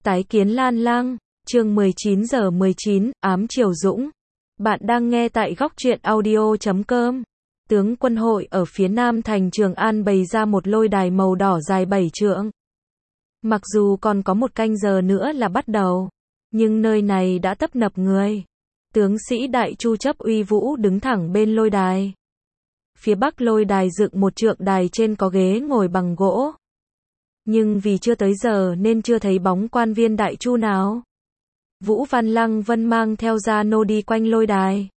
Tái kiến Lan Lang, chương 19 giờ 19, ám Triều Dũng. Bạn đang nghe tại góc truyện audio.com. Tướng quân hội ở phía nam thành Trường An bày ra một lôi đài màu đỏ dài 7 trượng. Mặc dù còn có một canh giờ nữa là bắt đầu, nhưng nơi này đã tấp nập người. Tướng sĩ Đại Chu chấp uy vũ đứng thẳng bên lôi đài. Phía bắc lôi đài dựng một trượng đài, trên có ghế ngồi bằng gỗ. Nhưng vì chưa tới giờ nên chưa thấy bóng quan viên Đại Chu nào. Vũ Văn Lăng Vân mang theo gia nô đi quanh lôi đài.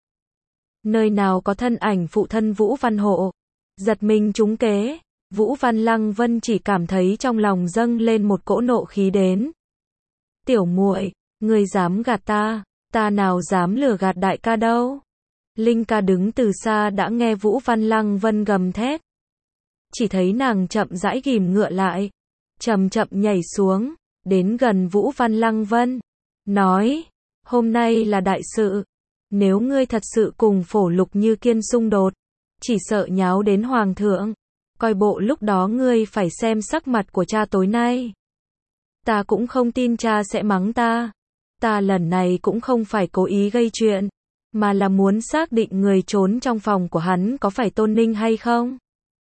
Nơi nào có thân ảnh phụ thân Vũ Văn Hộ. Giật mình trúng kế, Vũ Văn Lăng Vân chỉ cảm thấy trong lòng dâng lên một cỗ nộ khí đến. Tiểu muội, ngươi dám gạt ta, ta nào dám lừa gạt đại ca đâu. Linh ca đứng từ xa đã nghe Vũ Văn Lăng Vân gầm thét. Chỉ thấy nàng chậm rãi ghìm ngựa lại, chậm chậm nhảy xuống, đến gần Vũ Văn Lăng Vân, nói, hôm nay là đại sự, nếu ngươi thật sự cùng Phổ Lục Như Kiên xung đột, chỉ sợ nháo đến Hoàng thượng, coi bộ lúc đó ngươi phải xem sắc mặt của cha tối nay. Ta cũng không tin cha sẽ mắng ta, ta lần này cũng không phải cố ý gây chuyện, mà là muốn xác định người trốn trong phòng của hắn có phải Tôn Ninh hay không.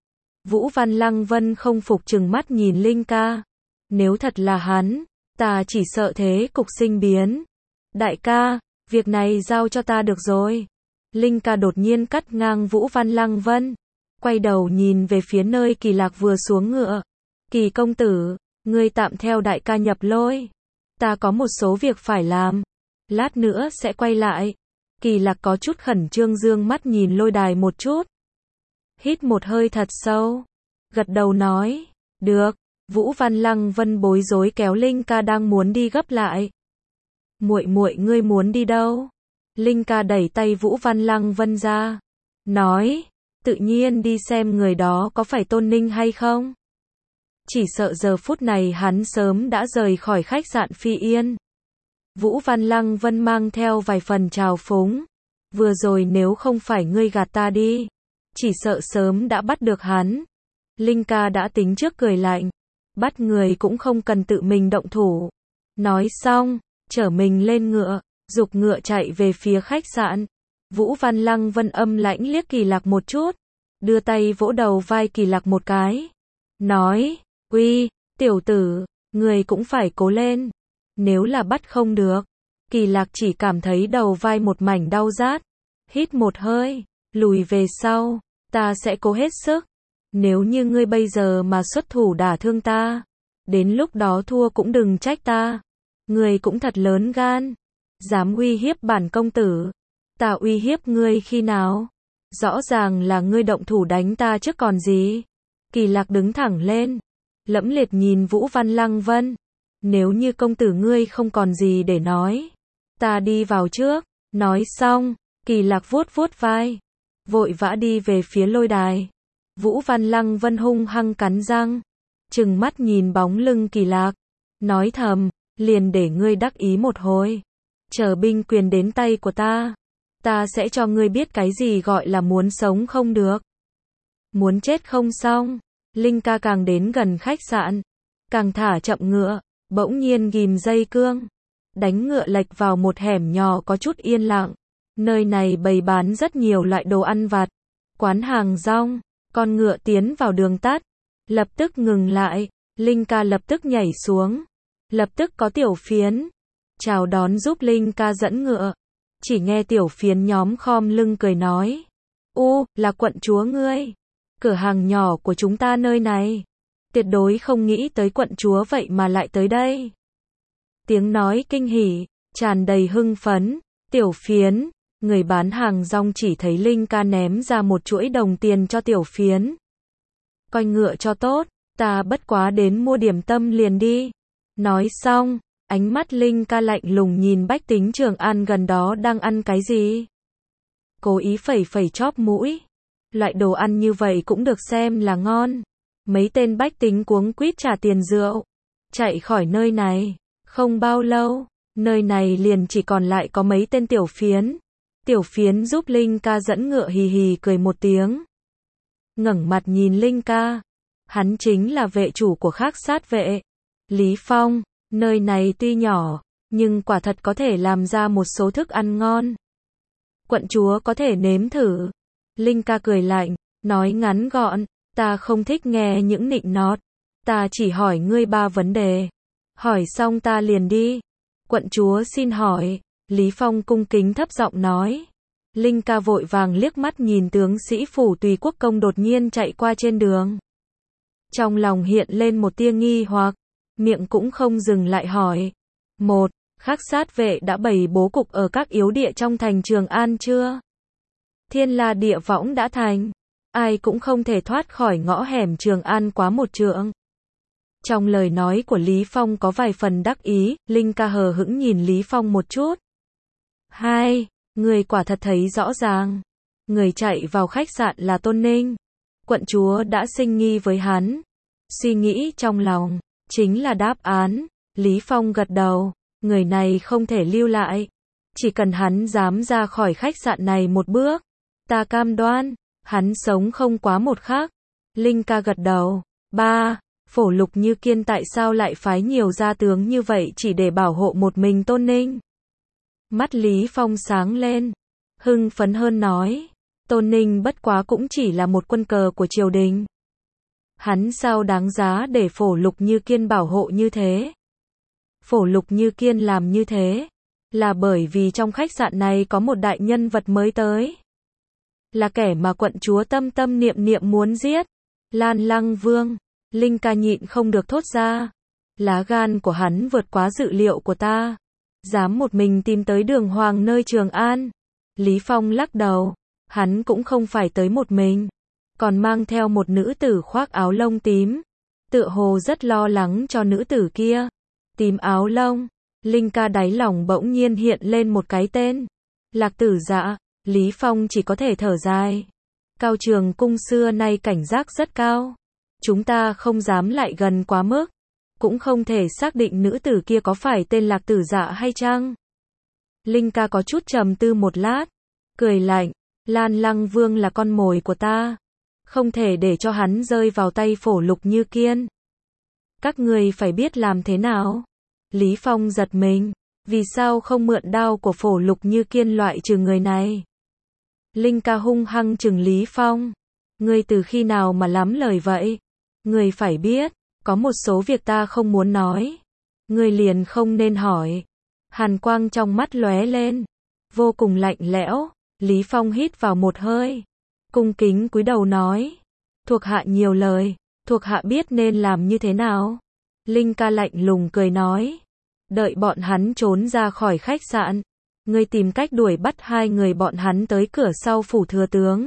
Vũ Văn Lăng Vân không phục trừng mắt nhìn Linh ca. Nếu thật là hắn, ta chỉ sợ thế cục sinh biến. Đại ca, việc này giao cho ta được rồi. Linh ca đột nhiên cắt ngang Vũ Văn Lăng Vân. Quay đầu nhìn về phía nơi Kỳ Lạc vừa xuống ngựa. Kỳ công tử, ngươi tạm theo đại ca nhập lôi. Ta có một số việc phải làm. Lát nữa sẽ quay lại. Kỳ Lạc có chút khẩn trương dương mắt nhìn lôi đài một chút. Hít một hơi thật sâu, gật đầu nói, được. Vũ Văn Lăng Vân bối rối kéo Linh ca đang muốn đi gấp lại. Muội muội, ngươi muốn đi đâu? Linh ca đẩy tay Vũ Văn Lăng Vân ra, nói, tự nhiên đi xem người đó có phải Tôn Ninh hay không. Chỉ sợ giờ phút này hắn sớm đã rời khỏi khách sạn Phi Yên. Vũ Văn Lăng Vân mang theo vài phần trào phúng, vừa rồi nếu không phải ngươi gạt ta đi, chỉ sợ sớm đã bắt được hắn. Linh ca đã tính trước cười lạnh, bắt người cũng không cần tự mình động thủ. Nói xong, chở mình lên ngựa, giục ngựa chạy về phía khách sạn. Vũ Văn Lăng Vân âm lãnh liếc Kỳ Lạc một chút, đưa tay vỗ đầu vai Kỳ Lạc một cái, nói, uy, tiểu tử, người cũng phải cố lên, nếu là bắt không được. Kỳ Lạc chỉ cảm thấy đầu vai một mảnh đau rát, hít một hơi, lùi về sau, ta sẽ cố hết sức. Nếu như ngươi bây giờ mà xuất thủ đả thương ta, đến lúc đó thua cũng đừng trách ta. Ngươi cũng thật lớn gan, dám uy hiếp bản công tử. Ta uy hiếp ngươi khi nào? Rõ ràng là ngươi động thủ đánh ta chứ còn gì. Kỳ Lạc đứng thẳng lên, lẫm liệt nhìn Vũ Văn Lăng Vân. Nếu như công tử ngươi không còn gì để nói, ta đi vào trước. Nói xong, Kỳ Lạc vuốt vuốt vai, vội vã đi về phía lôi đài. Vũ Văn Lăng Vân hung hăng cắn răng, trừng mắt nhìn bóng lưng Kỳ Lạc, nói thầm, liền để ngươi đắc ý một hồi. Chờ binh quyền đến tay của ta sẽ cho ngươi biết cái gì gọi là muốn sống không được, muốn chết không xong. Linh ca càng đến gần khách sạn, càng thả chậm ngựa, bỗng nhiên ghim dây cương, đánh ngựa lệch vào một hẻm nhỏ có chút yên lặng. Nơi này bày bán rất nhiều loại đồ ăn vặt, quán hàng rong. Con ngựa tiến vào đường tắt, lập tức ngừng lại, Linh ca lập tức nhảy xuống, lập tức có tiểu phiến chào đón giúp Linh ca dẫn ngựa. Chỉ nghe tiểu phiến nhóm khom lưng cười nói, là quận chúa ngươi, cửa hàng nhỏ của chúng ta nơi này, tuyệt đối không nghĩ tới quận chúa vậy mà lại tới đây. Tiếng nói kinh hỉ, tràn đầy hưng phấn. Tiểu phiến, người bán hàng rong chỉ thấy Linh ca ném ra một chuỗi đồng tiền cho tiểu phiến. Coi ngựa cho tốt, ta bất quá đến mua điểm tâm liền đi. Nói xong, ánh mắt Linh ca lạnh lùng nhìn bách tính Trường An gần đó đang ăn cái gì. Cố ý phẩy phẩy chóp mũi. Loại đồ ăn như vậy cũng được xem là ngon. Mấy tên bách tính cuống quýt trả tiền rượu, chạy khỏi nơi này. Không bao lâu, nơi này liền chỉ còn lại có mấy tên tiểu phiến. Tiểu phiến giúp Linh ca dẫn ngựa hì hì cười một tiếng, ngẩng mặt nhìn Linh ca. Hắn chính là vệ chủ của Khắc Sát vệ, Lý Phong. Nơi này tuy nhỏ, nhưng quả thật có thể làm ra một số thức ăn ngon. Quận chúa có thể nếm thử. Linh ca cười lạnh, nói ngắn gọn, ta không thích nghe những nịnh nọt. Ta chỉ hỏi ngươi 3 vấn đề. Hỏi xong ta liền đi. Quận chúa xin hỏi. Lý Phong cung kính thấp giọng nói. Linh ca vội vàng liếc mắt nhìn tướng sĩ phủ Tùy Quốc công đột nhiên chạy qua trên đường. Trong lòng hiện lên một tia nghi hoặc, miệng cũng không dừng lại hỏi. 1. Khắc sát vệ đã bày bố cục ở các yếu địa trong thành Trường An chưa? Thiên La địa võng đã thành. Ai cũng không thể thoát khỏi ngõ hẻm Trường An quá 1 trượng. Trong lời nói của Lý Phong có vài phần đắc ý, Linh ca hờ hững nhìn Lý Phong một chút. 2. Người quả thật thấy rõ ràng. Người chạy vào khách sạn là Tôn Ninh. Quận chúa đã sinh nghi với hắn. Suy nghĩ trong lòng, chính là đáp án. Lý Phong gật đầu. Người này không thể lưu lại. Chỉ cần hắn dám ra khỏi khách sạn này một bước, ta cam đoan, hắn sống không quá 1 khắc. Linh ca gật đầu. 3. Phổ Lục Như Kiên tại sao lại phái nhiều gia tướng như vậy chỉ để bảo hộ một mình Tôn Ninh? Mắt Lý Phong sáng lên, hưng phấn hơn nói, Tôn Ninh bất quá cũng chỉ là một quân cờ của triều đình. Hắn sao đáng giá để Phổ Lục Như Kiên bảo hộ như thế? Phổ Lục Như Kiên làm như thế, là bởi vì trong khách sạn này có một đại nhân vật mới tới. Là kẻ mà quận chúa tâm tâm niệm niệm muốn giết. Lan Lăng Vương. Linh ca nhịn không được thốt ra. Lá gan của hắn vượt quá dự liệu của ta. Dám một mình tìm tới đường hoàng nơi Trường An. Lý Phong lắc đầu. Hắn cũng không phải tới một mình. Còn mang theo một nữ tử khoác áo lông tím. Tựa hồ rất lo lắng cho nữ tử kia. Tím áo lông. Linh ca đáy lòng bỗng nhiên hiện lên một cái tên. Lạc Tử Dạ. Lý Phong chỉ có thể thở dài. Cao Trường Cung xưa nay cảnh giác rất cao. Chúng ta không dám lại gần quá mức. Cũng không thể xác định nữ tử kia có phải tên Lạc Tử Dạ hay chăng. Linh ca có chút trầm tư một lát. Cười lạnh. Lan Lăng Vương là con mồi của ta. Không thể để cho hắn rơi vào tay Phổ Lục Như Kiên. Các người phải biết làm thế nào. Lý Phong giật mình. Vì sao không mượn đao của Phổ Lục Như Kiên loại trừ người này? Linh ca hung hăng trừng Lý Phong. Ngươi từ khi nào mà lắm lời vậy? Ngươi phải biết, có một số việc ta không muốn nói. Ngươi liền không nên hỏi. Hàn quang trong mắt lóe lên. Vô cùng lạnh lẽo. Lý Phong hít vào một hơi. Cung kính cúi đầu nói. Thuộc hạ nhiều lời. Thuộc hạ biết nên làm như thế nào. Linh ca lạnh lùng cười nói. Đợi bọn hắn trốn ra khỏi khách sạn. Ngươi tìm cách đuổi bắt 2 người bọn hắn tới cửa sau phủ thừa tướng.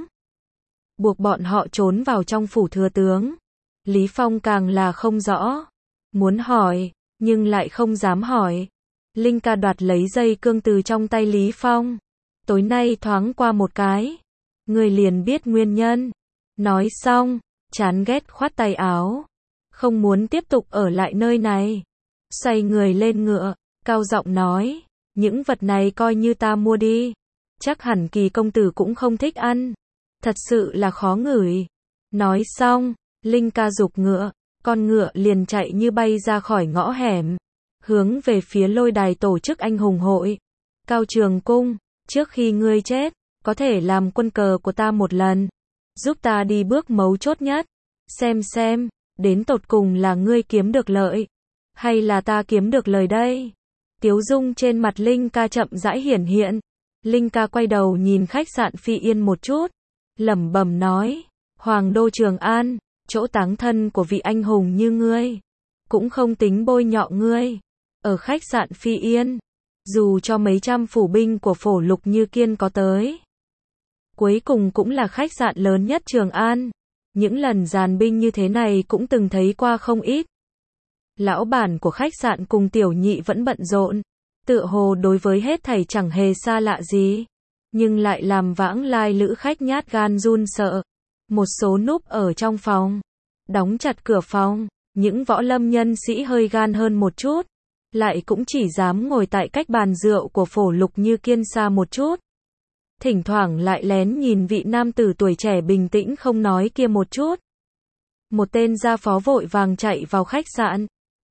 Buộc bọn họ trốn vào trong phủ thừa tướng. Lý Phong càng là không rõ. Muốn hỏi, nhưng lại không dám hỏi. Linh ca đoạt lấy dây cương từ trong tay Lý Phong. Tối nay thoáng qua một cái. Ngươi liền biết nguyên nhân. Nói xong, chán ghét khoát tay áo. Không muốn tiếp tục ở lại nơi này. Xoay người lên ngựa, cao giọng nói. Những vật này coi như ta mua đi. Chắc hẳn Kỳ công tử cũng không thích ăn. Thật sự là khó ngửi. Nói xong, Linh ca giục ngựa. Con ngựa liền chạy như bay ra khỏi ngõ hẻm. Hướng về phía lôi đài tổ chức anh hùng hội. Cao Trường Cung, trước khi ngươi chết, có thể làm quân cờ của ta một lần. Giúp ta đi bước mấu chốt nhất. Xem, đến tột cùng là ngươi kiếm được lợi. Hay là ta kiếm được lời đây? Tiếu dung trên mặt Linh ca chậm rãi hiển hiện. Linh ca quay đầu nhìn khách sạn Phi Yên một chút. Lẩm bẩm nói. Hoàng đô Trường An, chỗ táng thân của vị anh hùng như ngươi. Cũng không tính bôi nhọ ngươi. Ở khách sạn Phi Yên, dù cho mấy trăm phủ binh của Phổ Lục Như Kiên có tới. Cuối cùng cũng là khách sạn lớn nhất Trường An. Những lần dàn binh như thế này cũng từng thấy qua không ít. Lão bản của khách sạn cùng tiểu nhị vẫn bận rộn. Tựa hồ đối với hết thảy chẳng hề xa lạ gì. Nhưng lại làm vãng lai lữ khách nhát gan run sợ. Một số núp ở trong phòng. Đóng chặt cửa phòng. Những võ lâm nhân sĩ hơi gan hơn một chút. Lại cũng chỉ dám ngồi tại cách bàn rượu của Phổ Lục Như Kiên xa một chút. Thỉnh thoảng lại lén nhìn vị nam tử tuổi trẻ bình tĩnh không nói kia một chút. Một tên gia phó vội vàng chạy vào khách sạn.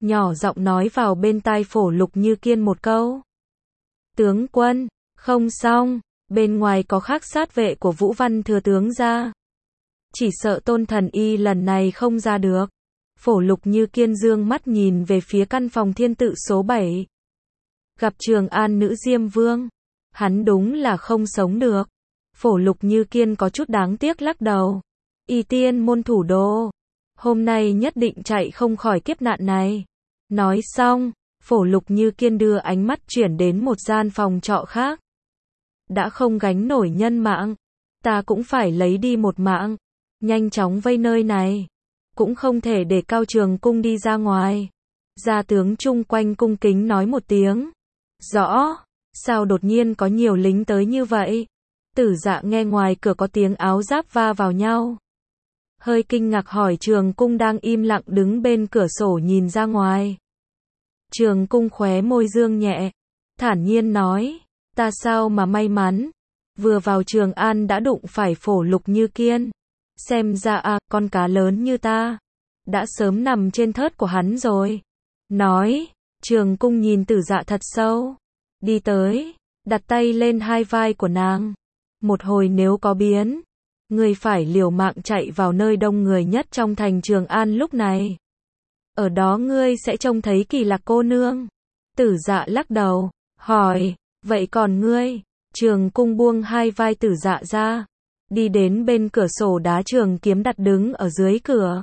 nhỏ giọng nói vào bên tai Phổ Lục Như Kiên một câu. Tướng quân, không xong, bên ngoài có khắc sát vệ của Vũ Văn thừa tướng ra. Chỉ sợ Tôn Thần Y lần này không ra được. Phổ Lục Như Kiên dương mắt nhìn về phía căn phòng thiên tự số 7. Gặp Trường An nữ Diêm Vương. Hắn đúng là không sống được. Phổ Lục Như Kiên có chút đáng tiếc lắc đầu. Y Tiên môn thủ đô. Hôm nay nhất định chạy không khỏi kiếp nạn này. Nói xong, Phổ Lục Như Kiên đưa ánh mắt chuyển đến một gian phòng trọ khác. Đã không gánh nổi nhân mạng, ta cũng phải lấy đi một mạng. Nhanh chóng vây nơi này. Cũng không thể để Cao Trường Cung đi ra ngoài. Gia tướng chung quanh cung kính nói một tiếng. Rõ, sao đột nhiên có nhiều lính tới như vậy? Tử Dạ nghe ngoài cửa có tiếng áo giáp va vào nhau. Hơi kinh ngạc hỏi Trường Cung đang im lặng đứng bên cửa sổ nhìn ra ngoài. Trường Cung khóe môi dương nhẹ, thản nhiên nói, ta sao mà may mắn, vừa vào Trường An đã đụng phải Phổ Lục Như Kiên. Xem ra con cá lớn như ta, đã sớm nằm trên thớt của hắn rồi. Nói, Trường Cung nhìn Tử Dạ thật sâu, đi tới, đặt tay lên hai vai của nàng. Một hồi nếu có biến, ngươi phải liều mạng chạy vào nơi đông người nhất trong thành Trường An lúc này. Ở đó ngươi sẽ trông thấy Kỳ Lạc cô nương. Tử Dạ lắc đầu, hỏi, vậy còn ngươi? Trường Cung buông hai vai Tử Dạ ra, đi đến bên cửa sổ đá trường kiếm đặt đứng ở dưới cửa.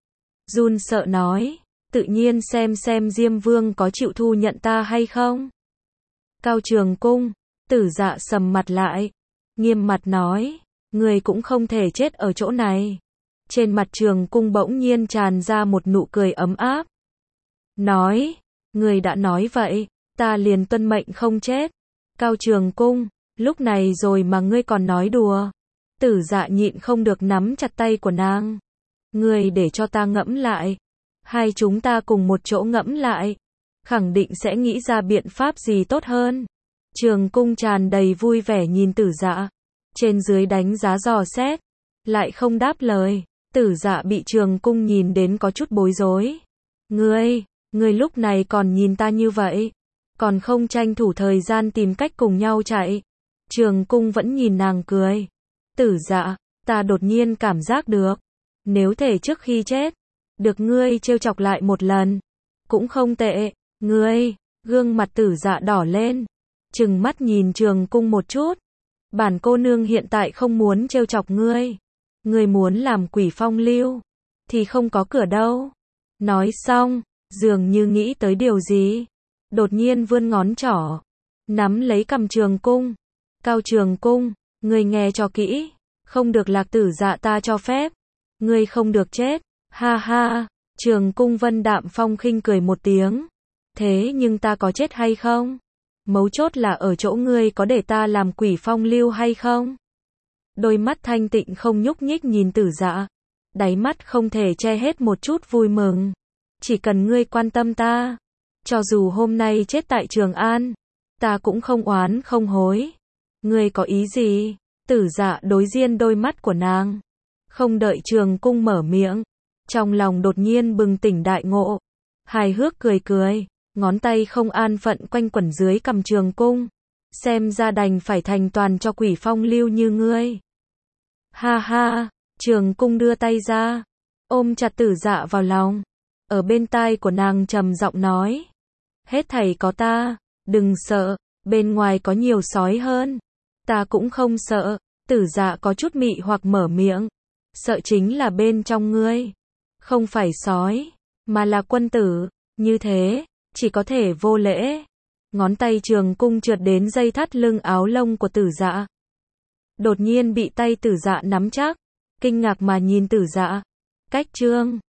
Run sợ nói, tự nhiên xem Diêm Vương có chịu thu nhận ta hay không? Cao Trường Cung, Tử Dạ sầm mặt lại, nghiêm mặt nói, người cũng không thể chết ở chỗ này. Trên mặt Trường Cung bỗng nhiên tràn ra một nụ cười ấm áp. Nói, người đã nói vậy, ta liền tuân mệnh không chết. Cao Trường Cung, lúc này rồi mà ngươi còn nói đùa. Tử Dạ nhịn không được nắm chặt tay của nàng. Ngươi để cho ta ngẫm lại. Hai chúng ta cùng một chỗ ngẫm lại. Khẳng định sẽ nghĩ ra biện pháp gì tốt hơn. Trường Cung tràn đầy vui vẻ nhìn Tử Dạ. Trên dưới đánh giá dò xét. Lại không đáp lời. Tử Dạ bị Trường Cung nhìn đến có chút bối rối. Ngươi lúc này còn nhìn ta như vậy. Còn không tranh thủ thời gian tìm cách cùng nhau chạy. Trường Cung vẫn nhìn nàng cười. Tử Dạ, ta đột nhiên cảm giác được. Nếu thể trước khi chết, được ngươi trêu chọc lại một lần. Cũng không tệ. Ngươi, gương mặt Tử Dạ đỏ lên. Trừng mắt nhìn Trường Cung một chút. Bản cô nương hiện tại không muốn trêu chọc ngươi. Ngươi muốn làm quỷ phong lưu, thì không có cửa đâu. Nói xong, dường như nghĩ tới điều gì. Đột nhiên vươn ngón trỏ, nắm lấy cằm Trường Cung. Cao Trường Cung, ngươi nghe cho kỹ, không được Lạc Tử Dạ ta cho phép. Ngươi không được chết, ha ha. Trường Cung vân đạm phong khinh cười một tiếng. Thế nhưng ta có chết hay không? Mấu chốt là ở chỗ ngươi có để ta làm quỷ phong lưu hay không? Đôi mắt thanh tịnh không nhúc nhích nhìn Tử Dạ. Đáy mắt không thể che hết một chút vui mừng. Chỉ cần ngươi quan tâm ta, cho dù hôm nay chết tại Trường An, ta cũng không oán không hối. Ngươi có ý gì? Tử Dạ đối diện đôi mắt của nàng. Không đợi Trường Cung mở miệng, trong lòng đột nhiên bừng tỉnh đại ngộ. Hài hước cười cười, ngón tay không an phận quanh quẩn dưới cằm Trường Cung. Xem ra đành phải thành toàn cho quỷ phong lưu như ngươi. Ha ha, Trường Cung đưa tay ra, ôm chặt Tử Dạ vào lòng. Ở bên tai của nàng trầm giọng nói. Hết thảy có ta, đừng sợ, bên ngoài có nhiều sói hơn. Ta cũng không sợ. Tử Dạ có chút mị hoặc mở miệng. Sợ chính là bên trong ngươi. Không phải sói, mà là quân tử. Như thế, chỉ có thể vô lễ. Ngón tay Trường Cung trượt đến dây thắt lưng áo lông của Tử Dạ. Đột nhiên bị tay Tử Dạ nắm chắc. Kinh ngạc mà nhìn Tử Dạ. Cách trương.